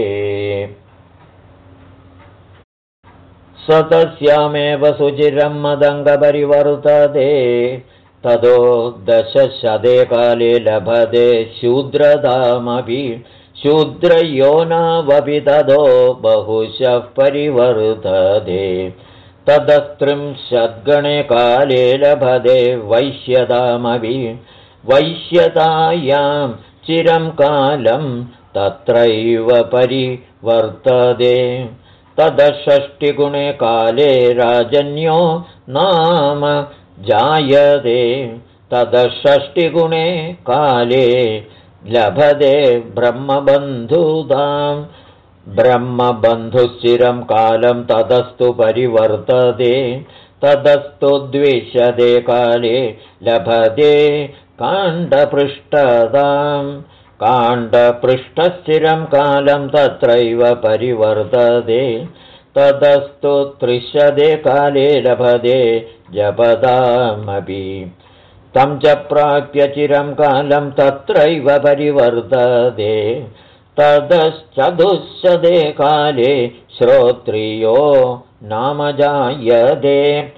A: स तस्यामेव सुचिरं मदङ्गपरिवर्तते ततो दशशते काले लभते शूद्रतामपि शूद्रयोनावपि ततो बहुशः परिवर्तते ततस्त्रिंशद्गणे काले लभते वैश्यतामपि वैश्यतायां चिरं कालं तत्रैव परिवर्तते ततषष्टिगुणे काले राजन्यो नाम जायते ततषष्टिगुणे काले लभते ब्रह्मबन्धुतां ब्रह्मबन्धुश्चिरं कालं ततस्तु परिवर्तते ततस्तु द्विशदे काले लभते काण्डपृष्ठताम् काण्डपृष्ठस्थिरं कालं तत्रैव परिवर्तते ततस्तु त्रिशदे काले लभते जपदामपि तं च प्राप्य चिरं कालं तत्रैव परिवर्तते ततश्चतुश्शदे काले श्रोत्रियो नाम जायते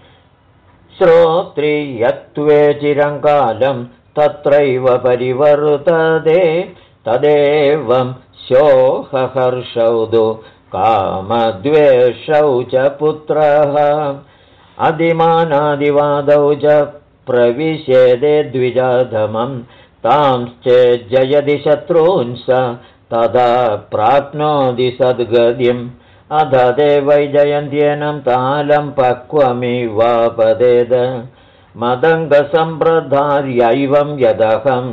A: श्रोत्रियत्वे चिरं कालं तत्रैव परिवर्तते तदेवं शोकहर्षौ कामद्वेषौ च पुत्रः अधिमानादिवादौ च प्रविशेदे द्विजाधमं तांश्चेज्जयति शत्रून्स तदा प्राप्नोति सद्गतिम् अध ते वैजयन्त्येनं तालं पक्वमिवापदेद मदङ्गसम्प्रदार्यैवं यदहं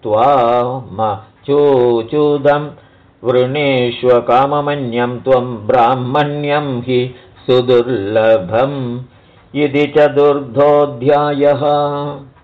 A: त्वामचूचूदं वृणीष्वकाममन्यं त्वं ब्राह्मण्यं हि सुदुर्लभम् इति चतुर्थोऽध्यायः।